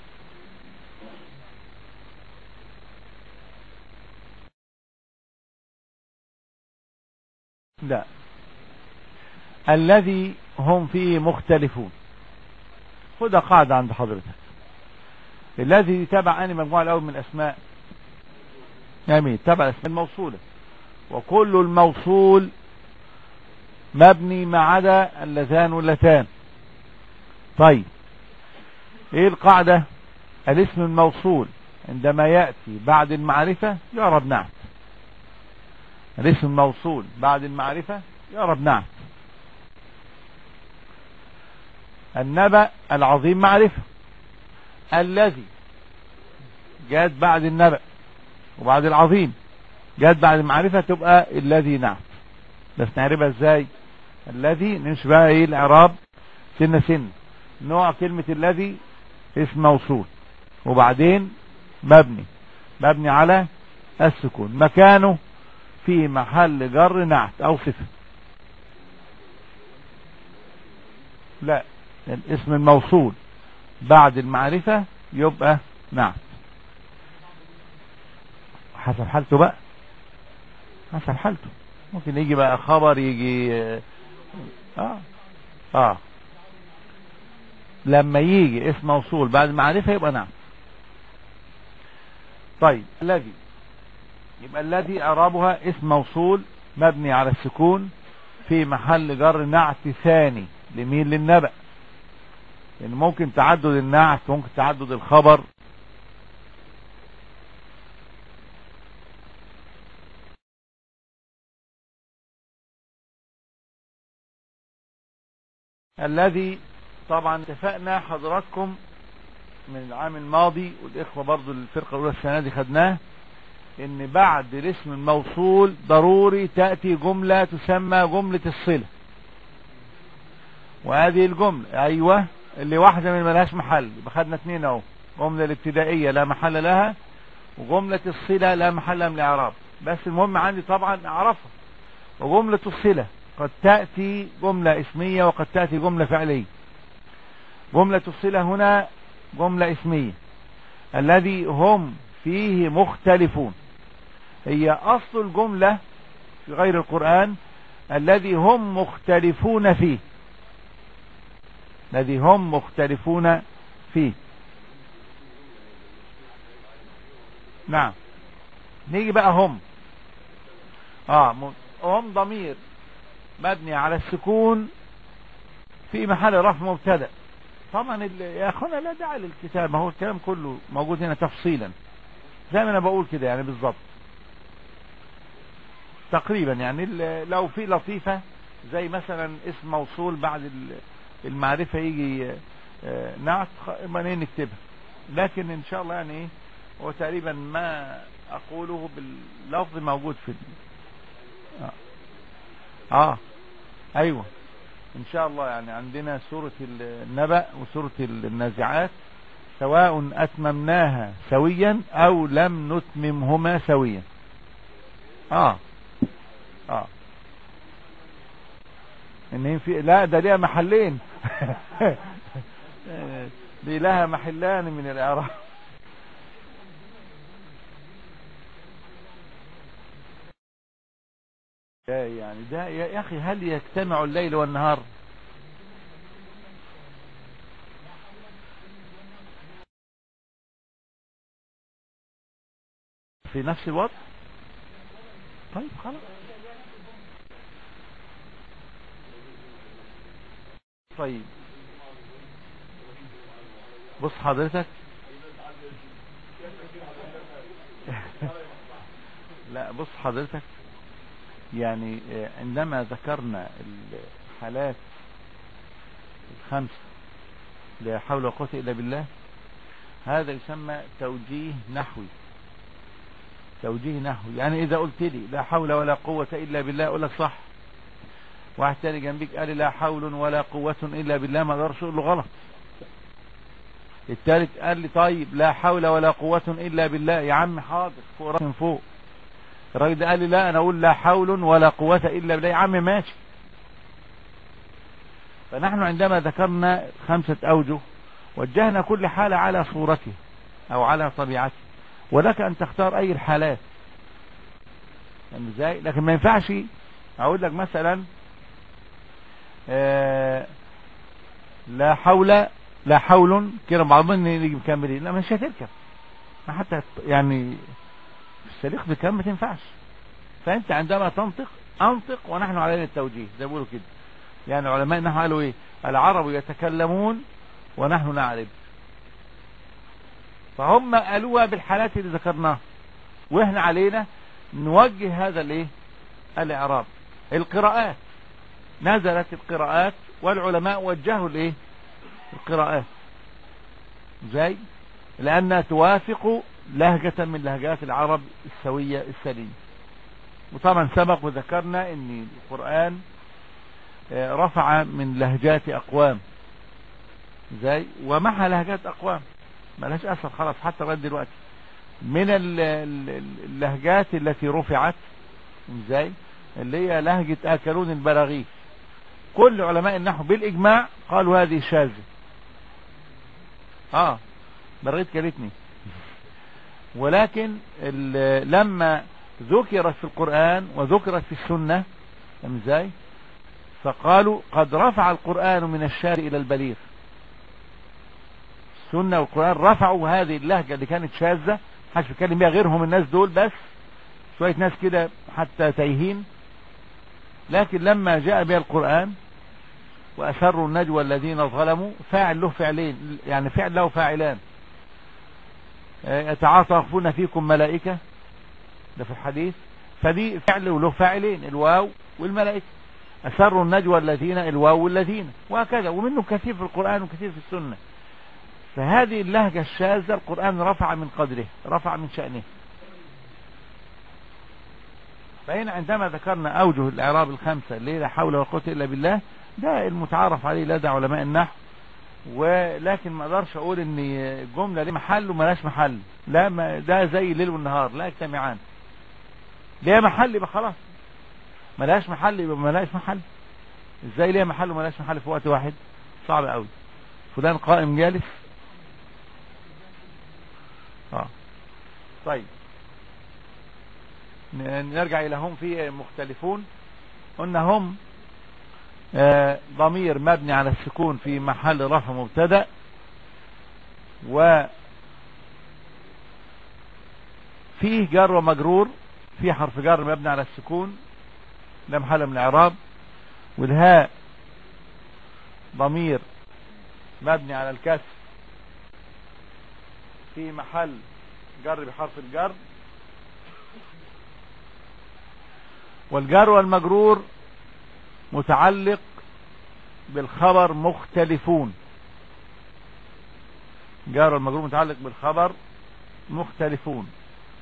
لا، الذي هم فيه مختلفون. خد قاعدة عند حضرتك، الذي تبع أني مجموعة الأول من الأسماء، جميل، تبع الأسماء الموصولة، وكل الموصول مبني ما عدا اللذان واللتان. طيب ايه القاعدة؟ الاسم الموصول عندما يأتي بعد المعرفة يعرب نعت. الاسم الموصول بعد المعرفة يعرب نعت. النبأ العظيم معرفة، الذي جاءت بعد النبأ وبعد العظيم جاءت بعد المعرفة تبقى الذي نعت. بس نعرفها ازاي؟ الذي نمشي بقى ايه الاعراب سنة سنة. نوع كلمة الذي اسم موصول، وبعدين مبني مبني على السكون، مكانه في محل جر نعت او صفة. لا، الاسم الموصول بعد المعرفة يبقى نعت حسب حالته بقى، حسب حالته. ممكن يجي بقى خبر، يجي اه اه لما يجي اسم موصول بعد المعرفة يبقى نعت. طيب الذي، يبقى الذي اعرابها اسم موصول مبني على السكون في محل جر نعت ثاني لمين؟ للنبأ. لان يعني ممكن تعدد النعت، ممكن تعدد الخبر. الذي طبعا اتفقنا حضراتكم من العام الماضي، والاخوة برضو الفرقة الاولى السنة دي خدناه، ان بعد الاسم الموصول ضروري تأتي جملة تسمى جملة الصلة. وهذه الجملة ايوه اللي واحدة من ملهاش محل، يبقى خدنا اتنين اهو، جملة الابتدائية لا محل لها، وجملة الصلة لا محل لها من الاعراب. بس المهم عندي طبعا اعرفها. وجملة الصلة قد تأتي جملة اسمية وقد تأتي جملة فعلية. جملة الصلة هنا جملة اسمية، الذي هم فيه مختلفون، هي اصل الجملة في غير القرآن الذي هم مختلفون فيه، الذي هم مختلفون فيه. نعم. نيجي بقى هم اه هم ضمير مبني على السكون في محل رفع مبتدا. طبعا يا اخوانا لا داعي للكتاب، ما هو الكلام كله موجود هنا تفصيلا زي ما انا بقول كده يعني بالظبط تقريبا. يعني لو في لطيفة زي مثلا اسم موصول بعد المعرفة يجي نعت ما نكتبها، لكن ان شاء الله يعني ايه هو تقريبا ما اقوله باللفظ موجود في اه, آه. ايوه ان شاء الله. يعني عندنا سورة النبأ وسورة النازعات سواء اتممناها سويا او لم نتممهما سويا. اه اه ان في لا ده ليها محلين. دي لها محلان من الإعراب. يعني ده يا أخي هل يجتمع الليل والنهار؟ في نفس الوقت. طيب خلاص. طيب بص حضرتك. لا بص حضرتك، يعني عندما ذكرنا الحالات الخمس لا حول ولا قوة إلا بالله، هذا يسمى توجيه نحوي. توجيه نحوي يعني إذا قلت لي لا حول ولا قوة إلا بالله أقول لك صح، واحد تاني جنبك قال لي لا حول ولا قوة إلا بالله، ما اقدرش اقول له غلط. الثالث قال لي طيب لا حول ولا قوة إلا بالله، يا عم حاضر فوق من فوق. الراجل ده قال لي لا أنا أقول لا حول ولا قوة إلا بالله، يا عم ماشي. فنحن عندما ذكرنا خمسة أوجه وجهنا كل حالة على صورته أو على طبيعته، ولك أن تختار أي الحالات يعني ازاي. لكن ما ينفعش أقول لك مثلا آه لا حول لا حول كده بعضنا نيجي مكملين، لا مش هتركب حتى يعني السليق بكم ما تنفعش. فأنت عندما تنطق أنطق ونحن علينا التوجيه زي بيقولوا كده. يعني علماء نحن قالوا ايه؟ العرب يتكلمون ونحن نعرب. فهم قالوها بالحالات اللي ذكرناها، واحنا علينا نوجه هذا الايه الاعراب. القراءات نزلت القراءات والعلماء وجهوا الايه القراءات زي لانها توافق لهجة من لهجات العرب السوية السليمة. وطبعا سبق وذكرنا ان القرآن رفع من لهجات اقوام زي ومحى لهجات اقوام ملهاش اثر خلاص حتى لغايه دلوقتي. من اللهجات التي رفعت ازاي اللي هي لهجة اكلون البراغيث، كل علماء النحو بالاجماع قالوا هذه شاذة. اه براغيث كلتني. ولكن لما ذكرت في القرآن وذكرت في السنة ازاي فقالوا قد رفع القرآن من الشارع الى البليغ. السنة والقرآن رفعوا هذه اللهجة اللي كانت شاذة محدش بيتكلم بيها غيرهم الناس دول بس شوية ناس كده حتى تايهين. لكن لما جاء بها القرآن وأسروا النجوى الذين ظلموا، فاعل له فعلين يعني فعل له فاعلان. يتعاطفون فيكم ملائكة ده في الحديث، فدي فعل وله فاعلين الواو والملائكة. أسروا النجوى الذين الواو والذين وهكذا، ومنه كثير في القرآن وكثير في السنة. فهذه اللهجة الشاذة القرآن رفع من قدره رفع من شأنه. فهنا عندما ذكرنا أوجه الإعراب الخمسة اللي لا حول ولا قوة إلا بالله ده المتعارف عليه لدى علماء النحو. ولكن ما اقدرش اقول ان الجملة ليه محل وملاش محل، لا ما ده زي الليل والنهار لا يجتمعان. ليه محل يبقى خلاص، ملاش محل يبقى ملاش محل. ازاي ليه محل وملاش محل في وقت واحد؟ صعب قوي. فلان قائم جالس. اه طيب نرجع الى هم في مختلفون. قلنا هم آه ضمير مبني على السكون في محل رفع مبتدا، و فيه جر ومجرور، في حرف جر مبني على السكون لا محل من الاعراب، والهاء ضمير مبني على الكسر في محل جر بحرف الجر، والجر والمجرور متعلق بالخبر مختلفون. جار والمجرور متعلق بالخبر مختلفون.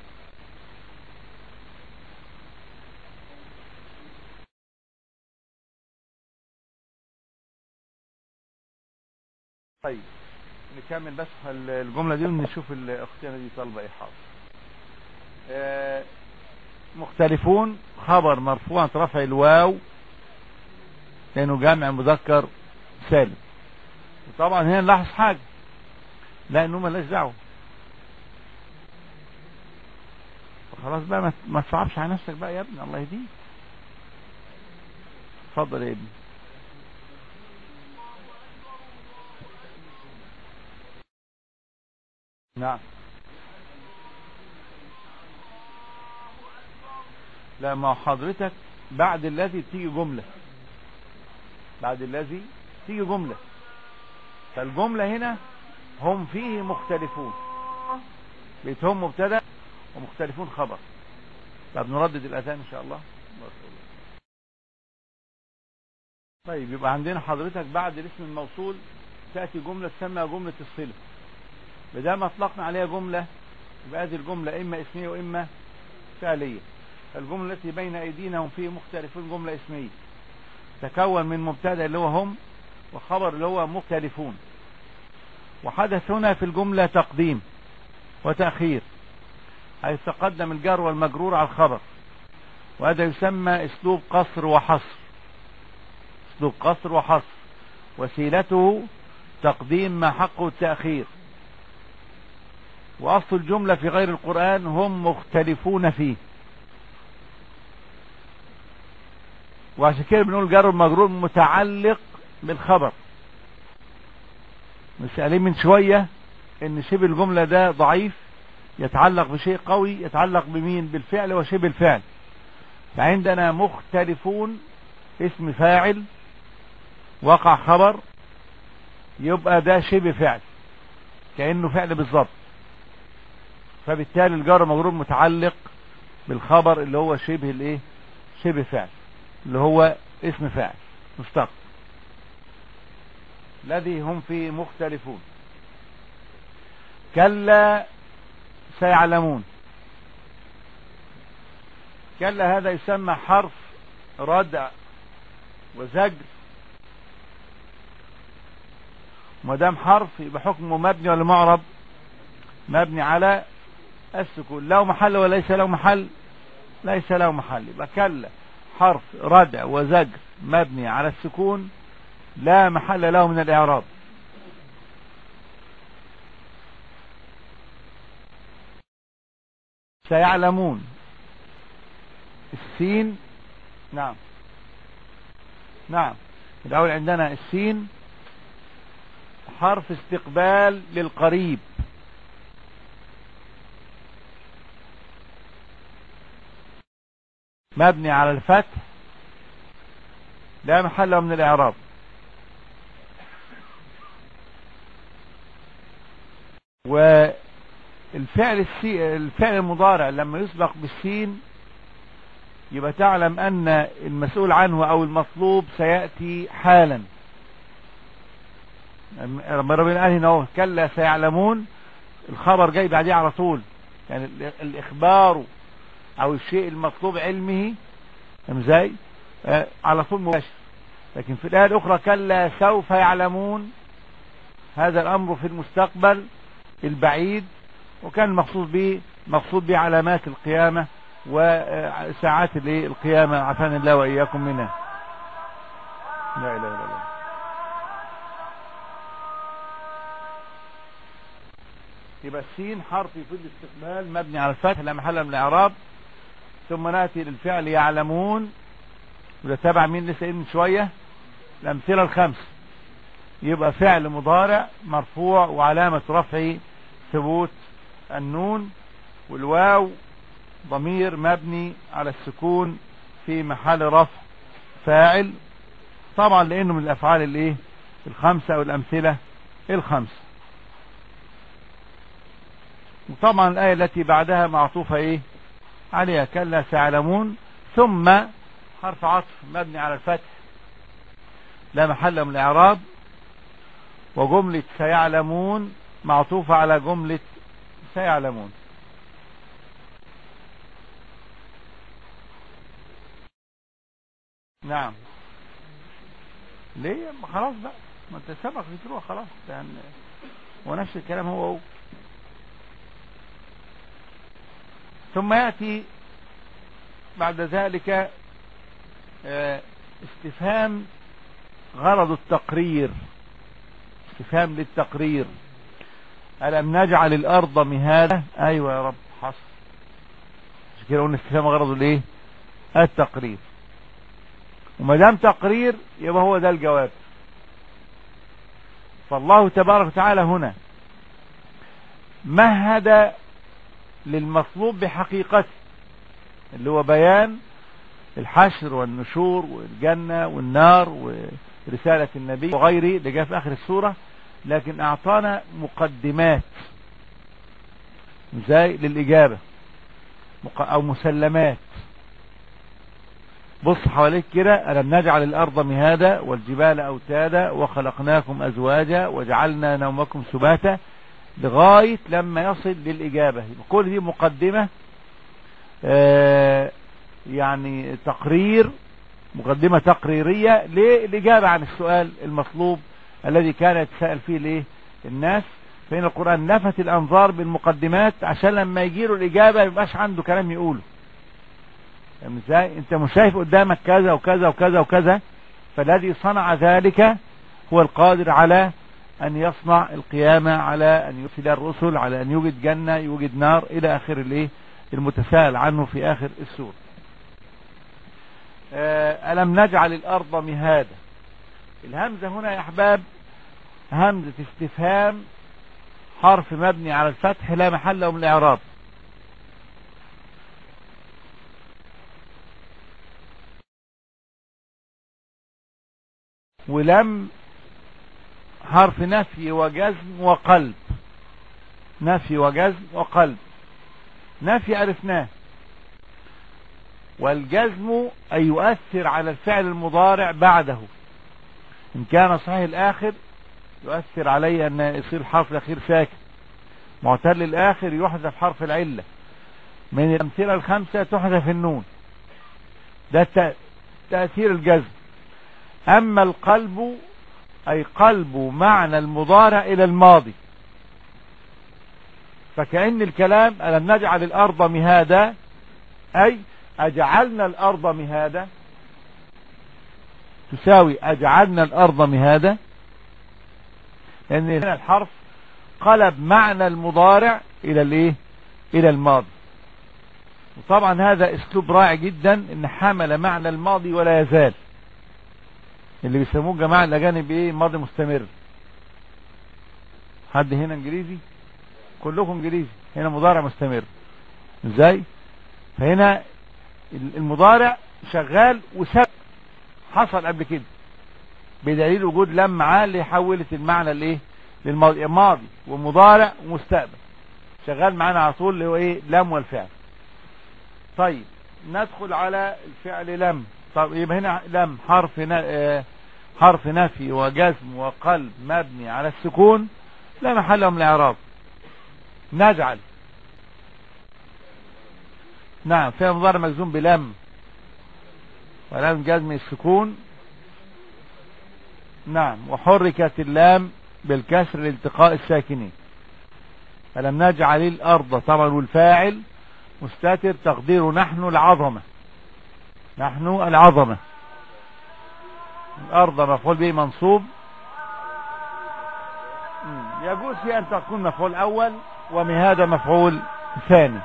طيب نكمل بس الجملة دي ونشوف الاختيار دي طالبة ايه. حاضر. آه مختلفون خبر مرفوع رفع الواو لانه جامع مذكر سالم. وطبعا هنا نلاحظ حاجة لا انه ملاش دعوه. خلاص بقى ما ما تصعبش على نفسك بقى يا ابني، الله يهديك. اتفضل يا ابني. نعم. لا ما حضرتك بعد الذي تيجي جملة، بعد الذي تيجي جملة، فالجملة هنا هم فيه مختلفون، بيتهم مبتدأ ومختلفون خبر. طب نردد الأذان إن شاء الله. طيب يبقى عندنا حضرتك بعد الاسم الموصول تأتي جملة تسمى جملة الصلة، بدل ما اطلقنا عليها جملة يبقى هذه الجملة إما اسمية وإما فعلية. الجملة التي بين أيدينا هم فيه مختلفون جملة اسمية تكون من مبتدأ اللي هو هم وخبر اللي هو مختلفون، وحدث هنا في الجملة تقديم وتأخير، حيث تقدم الجار والمجرور على الخبر، وهذا يسمى اسلوب قصر وحصر. اسلوب قصر وحصر وسيلته تقديم ما حقه التأخير. وأصل الجملة في غير القرآن هم مختلفون فيه، وعشان كده بنقول جار والمجرور متعلق بالخبر. مسألين من شوية ان شبه الجملة ده ضعيف يتعلق بشيء قوي، يتعلق بمين؟ بالفعل وشبه الفعل. فعندنا مختلفون اسم فاعل وقع خبر، يبقى ده شبه فعل كأنه فعل بالظبط، فبالتالي الجار والمجرور متعلق بالخبر اللي هو شبه الايه؟ شبه فعل اللي هو اسم فاعل مشتق. الذي هم فيه مختلفون. كلا سيعلمون. كلا هذا يسمى حرف ردع وزجر، ما دام حرف يبقى حكمه مبني ولا معرب؟ مبني على السكون. له محل وليس له محل؟ ليس له محل. يبقى كلا حرف ردع وزجر مبني على السكون لا محل له من الإعراب. سيعلمون. السين نعم نعم الأول عندنا السين حرف استقبال للقريب، مبني على الفتح لا محل له من الإعراب. والفعل السي... الفعل المضارع لما يسبق بالسين يبقى تعلم أن المسؤول عنه أو المطلوب سيأتي حالا. لما ربنا قال هنا كلا سيعلمون الخبر جاي بعديه على طول، يعني الإخبار أو الشيء المطلوب علمه ازاي آه على طول مباشر. لكن في الآية الأخرى كلا سوف يعلمون، هذا الأمر في المستقبل البعيد، وكان مقصود به مقصود به علامات القيامة وساعات القيامة عافانا الله وإياكم منها. لا إله إلا الله. يبقى السين حرف يفيد الاستقبال مبني على الفتح لا محل من الإعراب. ثم نأتي للفعل يعلمون، وده تبع مين لسه من شوية؟ الأمثلة الخمس. يبقى فعل مضارع مرفوع وعلامة رفعه ثبوت النون، والواو ضمير مبني على السكون في محل رفع فاعل، طبعا لأنه من الأفعال الايه الخمسة أو الأمثلة الخمسة. وطبعا الآية التي بعدها معطوفة ايه عليها كلا سيعلمون، ثم حرف عطف مبني على الفتح لا محل من الإعراب، وجملة سيعلمون معطوفة على جملة سيعلمون. نعم. ليه؟ خلاص بقى ما انت سبق بتروح خلاص يعني، ونفس الكلام هو هو. ثم يأتي بعد ذلك استفهام غرض التقرير، استفهام للتقرير. ألم نجعل الأرض مهادا. أيوة يا رب حصل. مش كده قلنا استفهام غرضه الايه؟ التقرير. وما دام تقرير يبقى هو ده الجواب. فالله تبارك وتعالى هنا مهد للمطلوب بحقيقته اللي هو بيان الحشر والنشور والجنة والنار ورسالة النبي وغيره اللي جاء في آخر السورة، لكن أعطانا مقدمات زي للإجابة أو مسلمات. بص حواليك كده، ألم نجعل الأرض مهادا والجبال أوتادا وخلقناكم أزواجا وجعلنا نومكم سباتا لغاية لما يصل للإجابة. كل دي مقدمة آه يعني تقرير، مقدمة تقريرية للإجابة عن السؤال المطلوب الذي كان يتساءل فيه ليه الناس. فإن القرآن لفت الأنظار بالمقدمات عشان لما يجيله الإجابة يبقاش عنده كلام يقوله. يعني ازاي انت مش شايف قدامك كذا وكذا وكذا وكذا، فالذي صنع ذلك هو القادر على أن يصنع القيامة، على أن يرسل الرسل، على أن يوجد جنة يوجد نار إلى آخر الايه المتساءل عنه في آخر السورة. ألم نجعل الأرض مهادا. الهمزة هنا يا أحباب همزة استفهام، حرف مبني على الفتح لا محل له من الإعراب. ولم حرف نفي وجزم وقلب. نفي وجزم وقلب. نفي عرفناه، والجزم أن يؤثر على الفعل المضارع بعده إن كان صحيح الآخر يؤثر عليه أن يصير الحرف الأخير ساكن. معتل الآخر يحذف حرف العلة. من الأمثلة الخمسة تحذف النون، ده تأثير الجزم. أما القلب أي قلب معنى المضارع إلى الماضي، فكأن الكلام ألم نجعل الأرض مهادا أي أجعلنا الأرض مهادا تساوي أجعلنا الأرض مهادا، لأن هنا الحرف قلب معنى المضارع إلى الإيه؟ إلى الماضي. وطبعا هذا اسلوب رائع جدا ان حمل معنى الماضي ولا يزال، اللي بيسموه جماعة الاجانب ايه ماضي مستمر. حد هنا انجليزي؟ كلكم انجليزي. هنا مضارع مستمر. ازاي؟ فهنا المضارع شغال وسبب حصل قبل كده بدليل وجود لم معاه اللي حولت المعنى لايه للماضي. ماضي ومضارع ومستقبل شغال معانا على طول اللي هو ايه لم والفعل. طيب ندخل على الفعل لم. طب يبقى هنا لم حرف ن... حرف نفي وجزم وقلب مبني على السكون لا محل له من الاعراب. نجعل نعم فيها مضارع مجزوم بلم ولم جزم السكون. نعم وحركت اللام بالكسر لالتقاء الساكنين. فلم نجعل الارض طبعا والفاعل مستتر تقدير نحن العظمة. نحن العظمة. الارض مفعول به منصوب. يجوز في ان تكون مفعول اول ومهذا مفعول ثاني،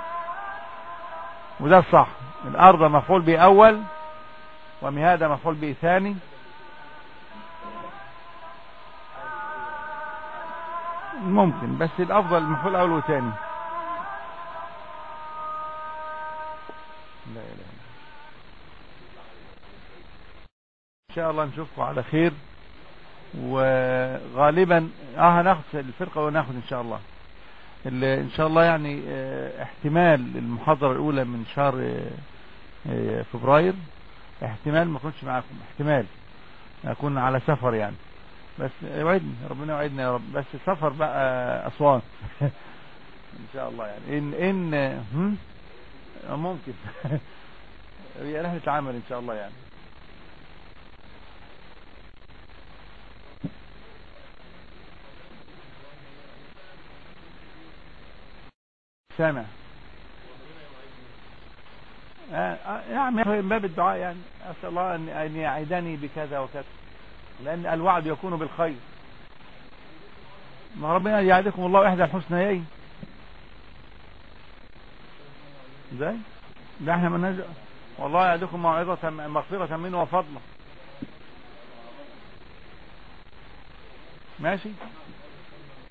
وده الصح. الارض مفعول به اول ومهذا مفعول به ثاني. ممكن بس الافضل المفعول اول وثاني. لا اله الا ان شاء الله نشوفكم على خير. وغالبا اه هناخد الفرقه وناخد ان شاء الله ان شاء الله يعني اه احتمال المحاضره الاولى من شهر اه فبراير احتمال ما اكونش معاكم، احتمال اكون على سفر يعني، بس يوعدني ربنا يوعدنا يا رب. بس سفر بقى اسوان ان شاء الله يعني ان ان هم ممكن هي رحله عمل ان شاء الله يعني. سنة يعني من باب الدعاء يعني أسأل الله أن يعيدني بكذا وكذا، لأن الوعد يكون بالخير. ما ربنا يعدكم الله احدى الحسنيين. ازاي ده احنا من نزل والله يعدكم موعظة مغفرة منه وفضله. ماشي.